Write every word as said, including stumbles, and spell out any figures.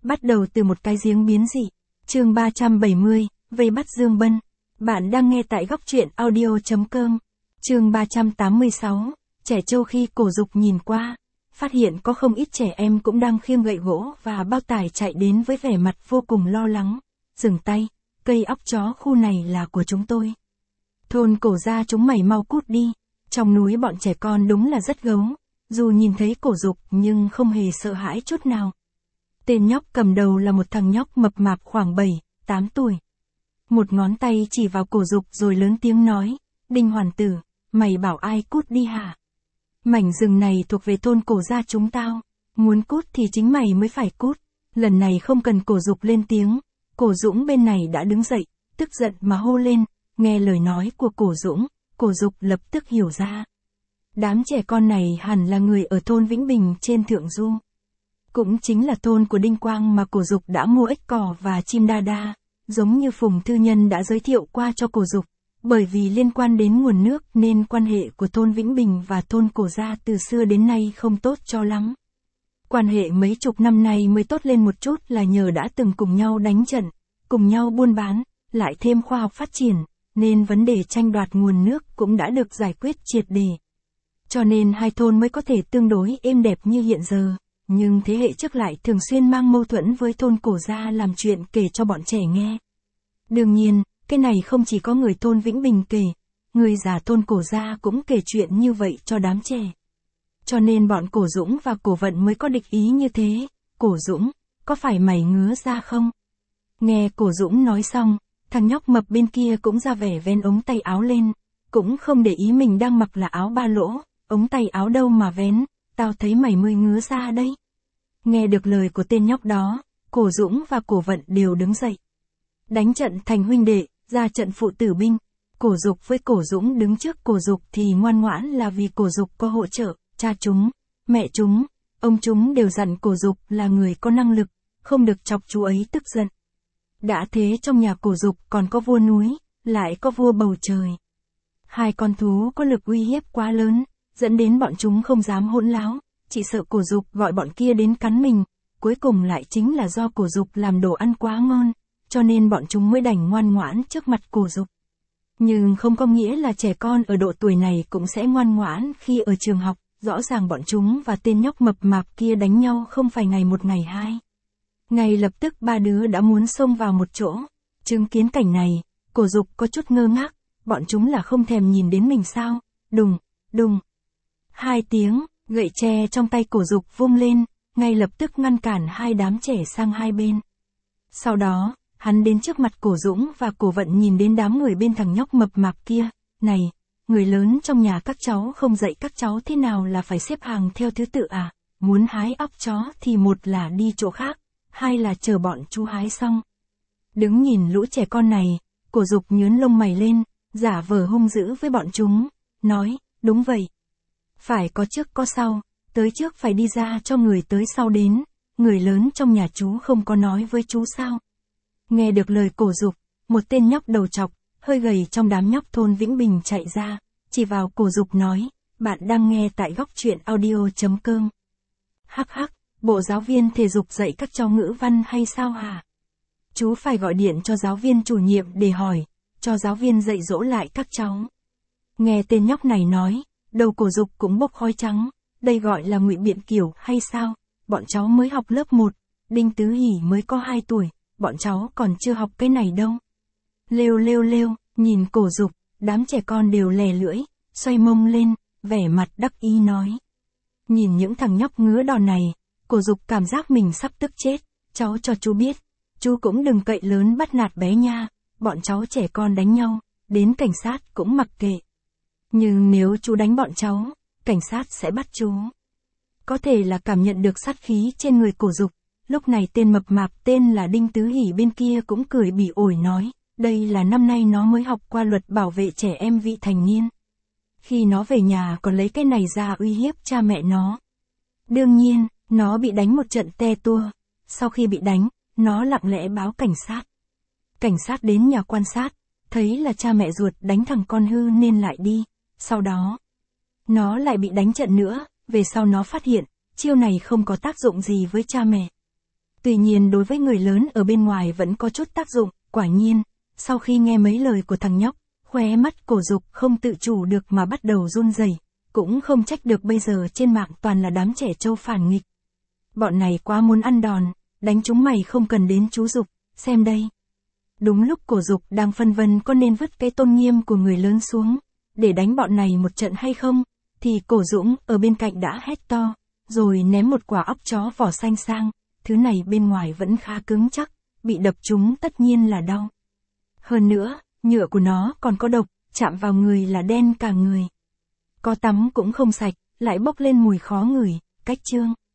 Bắt đầu từ một cái giếng biến dị. Chương ba trăm bảy mươi, vây bắt Dương Bân. Bạn đang nghe tại góc truyện audio chấm com. Chương ba trăm tám mươi sáu, trẻ trâu. Khi Cổ Dục nhìn qua, phát hiện có không ít trẻ em cũng đang khiêng gậy gỗ và bao tải chạy đến với vẻ mặt vô cùng lo lắng. Dừng tay, cây óc chó khu này là của chúng tôi. Thôn Cổ gia chúng mày mau cút đi. Trong núi bọn trẻ con đúng là rất gấu, dù nhìn thấy Cổ Dục nhưng không hề sợ hãi chút nào. Tên nhóc cầm đầu là một thằng nhóc mập mạp khoảng bảy, tám tuổi. Một ngón tay chỉ vào Cổ Dục rồi lớn tiếng nói, Đinh Hoàn Tử, mày bảo ai cút đi hả? Mảnh rừng này thuộc về thôn Cổ gia chúng tao, muốn cút thì chính mày mới phải cút. Lần này không cần Cổ Dục lên tiếng, Cổ Dũng bên này đã đứng dậy, tức giận mà hô lên. Nghe lời nói của Cổ Dũng, Cổ Dục lập tức hiểu ra. Đám trẻ con này hẳn là người ở thôn Vĩnh Bình trên Thượng Du. Cũng chính là thôn của Đinh Quang mà Cổ Dục đã mua ếch cò và chim đa đa, giống như Phùng Thư Nhân đã giới thiệu qua cho Cổ Dục. Bởi vì liên quan đến nguồn nước nên quan hệ của thôn Vĩnh Bình và thôn Cổ gia từ xưa đến nay không tốt cho lắm. Quan hệ mấy chục năm nay mới tốt lên một chút là nhờ đã từng cùng nhau đánh trận, cùng nhau buôn bán, lại thêm khoa học phát triển, nên vấn đề tranh đoạt nguồn nước cũng đã được giải quyết triệt để. Cho nên hai thôn mới có thể tương đối êm đẹp như hiện giờ, nhưng thế hệ trước lại thường xuyên mang mâu thuẫn với thôn Cổ gia làm chuyện kể cho bọn trẻ nghe. Đương nhiên, cái này không chỉ có người thôn Vĩnh Bình kể, người già thôn Cổ gia cũng kể chuyện như vậy cho đám trẻ. Cho nên bọn Cổ Dũng và Cổ Vận mới có địch ý như thế. Cổ Dũng, có phải mày ngứa ra không? Nghe Cổ Dũng nói xong, thằng nhóc mập bên kia cũng ra vẻ vén ống tay áo lên, cũng không để ý mình đang mặc là áo ba lỗ, ống tay áo đâu mà vén, tao thấy mày mới ngứa ra đấy. Nghe được lời của tên nhóc đó, Cổ Dũng và Cổ Vận đều đứng dậy. Đánh trận thành huynh đệ, ra trận phụ tử binh. Cổ Dục với Cổ Dũng đứng trước Cổ Dục thì ngoan ngoãn là vì Cổ Dục có hỗ trợ, cha chúng, mẹ chúng, ông chúng đều dặn Cổ Dục là người có năng lực, không được chọc chú ấy tức giận. Đã thế trong nhà Cổ Dục còn có vua núi, lại có vua bầu trời. Hai con thú có lực uy hiếp quá lớn, dẫn đến bọn chúng không dám hỗn láo, chỉ sợ Cổ Dục gọi bọn kia đến cắn mình, cuối cùng lại chính là do Cổ Dục làm đồ ăn quá ngon, cho nên bọn chúng mới đành ngoan ngoãn trước mặt Cổ Dục. Nhưng không có nghĩa là trẻ con ở độ tuổi này cũng sẽ ngoan ngoãn khi ở trường học, rõ ràng bọn chúng và tên nhóc mập mạp kia đánh nhau không phải ngày một ngày hai. Ngay lập tức ba đứa đã muốn xông vào một chỗ. Chứng kiến cảnh này, Cổ Dục có chút ngơ ngác, bọn chúng là không thèm nhìn đến mình sao? Đùng, đùng. Hai tiếng, gậy tre trong tay Cổ Dục vung lên, ngay lập tức ngăn cản hai đám trẻ sang hai bên. Sau đó, hắn đến trước mặt Cổ Dũng và Cổ Vận nhìn đến đám người bên thằng nhóc mập mạp kia. Này, người lớn trong nhà các cháu không dạy các cháu thế nào là phải xếp hàng theo thứ tự à? Muốn hái óc chó thì một là đi chỗ khác, hai là chờ bọn chú hái xong. Đứng nhìn lũ trẻ con này, Cổ Dục nhướng lông mày lên, giả vờ hung dữ với bọn chúng, nói, đúng vậy. Phải có trước có sau, tới trước phải đi ra cho người tới sau đến, người lớn trong nhà chú không có nói với chú sao? Nghe được lời Cổ Dục, một tên nhóc đầu trọc, hơi gầy trong đám nhóc thôn Vĩnh Bình chạy ra, chỉ vào Cổ Dục nói, bạn đang nghe tại góc truyện audio chấm com. Hắc hắc, bộ giáo viên thể dục dạy các cháu ngữ văn hay sao hả? Chú phải gọi điện cho giáo viên chủ nhiệm để hỏi, cho giáo viên dạy dỗ lại các cháu. Nghe tên nhóc này nói, đầu Cổ Dục cũng bốc khói trắng, đây gọi là ngụy biện kiểu hay sao? Bọn cháu mới học lớp một, Đinh Tứ Hỷ mới có hai tuổi, bọn cháu còn chưa học cái này đâu. Lêu lêu lêu, nhìn Cổ Dục, đám trẻ con đều lè lưỡi, xoay mông lên, vẻ mặt đắc ý nói. Nhìn những thằng nhóc ngứa đòn này, Cổ Dục cảm giác mình sắp tức chết, cháu cho chú biết, chú cũng đừng cậy lớn bắt nạt bé nha, bọn cháu trẻ con đánh nhau, đến cảnh sát cũng mặc kệ. Nhưng nếu chú đánh bọn cháu, cảnh sát sẽ bắt chú. Có thể là cảm nhận được sát khí trên người Cổ Dục, lúc này tên mập mạp tên là Đinh Tứ Hỷ bên kia cũng cười bỉ ổi nói, đây là năm nay nó mới học qua luật bảo vệ trẻ em vị thành niên. Khi nó về nhà còn lấy cái này ra uy hiếp cha mẹ nó. Đương nhiên, nó bị đánh một trận te tua, sau khi bị đánh, nó lặng lẽ báo cảnh sát. Cảnh sát đến nhà quan sát, thấy là cha mẹ ruột đánh thằng con hư nên lại đi, sau đó, nó lại bị đánh trận nữa, về sau nó phát hiện, chiêu này không có tác dụng gì với cha mẹ. Tuy nhiên đối với người lớn ở bên ngoài vẫn có chút tác dụng, quả nhiên, sau khi nghe mấy lời của thằng nhóc, khóe mắt Cổ Dục không tự chủ được mà bắt đầu run rẩy, cũng không trách được bây giờ trên mạng toàn là đám trẻ trâu phản nghịch. Bọn này quá muốn ăn đòn, đánh chúng mày không cần đến chú Dục, xem đây. Đúng lúc Cổ Dục đang phân vân có nên vứt cái tôn nghiêm của người lớn xuống, để đánh bọn này một trận hay không, thì Cổ Dũng ở bên cạnh đã hét to, rồi ném một quả óc chó vỏ xanh sang, thứ này bên ngoài vẫn khá cứng chắc, bị đập trúng tất nhiên là đau. Hơn nữa, nhựa của nó còn có độc, chạm vào người là đen cả người. Có tắm cũng không sạch, lại bốc lên mùi khó ngửi, cách chương.